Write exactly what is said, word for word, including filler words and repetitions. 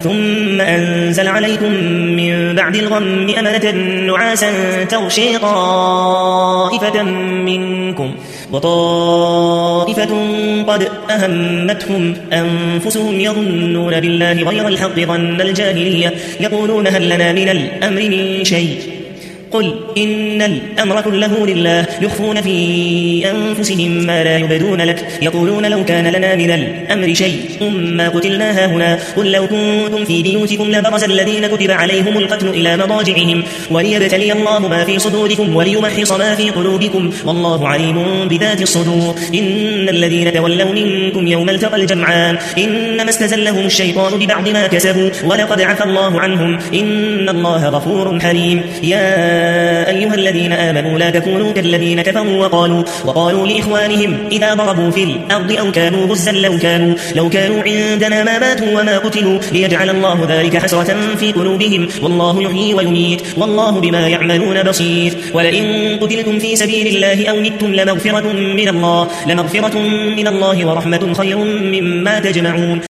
ثم أنزل عليكم من بعد الغم أمنة نعاسا تغشي طائفة منكم وطائفة قد أهمتهم أنفسهم يظنون بالله غير الحق ظن الجاهلية يقولون هل لنا من الأمر من شيء قل إن الأمر كله لله يخفون في أنفسهم ما لا يبدون لك يقولون لو كان لنا من الأمر شيء ما قتلنا هاهنا قل لو كنتم في بيوتكم لبرز الذين كتب عليهم القتل إلى مضاجعهم وليبتلي الله ما في صدوركم وليمحص ما في قلوبكم والله عليم بذات الصدور إن الذين تولوا منكم يوم التقى الجمعان إنما استزلهم الشيطان ببعض ما كسبوا ولقد عفى الله عنهم إن الله غفور حليم يا أيها الذين آمنوا لا تكونوا كالذين كفروا وقالوا, وقالوا لإخوانهم إذا ضربوا في الأرض أو كانوا غزا لو كانوا, لو كانوا عندنا ما ماتوا وما قتلوا ليجعل الله ذلك حسرة في قلوبهم والله يحيي ويميت والله بما يعملون بصير ولئن قتلتم في سبيل الله أو متم لمغفرة من الله, لمغفرة من الله ورحمة خير مما تجمعون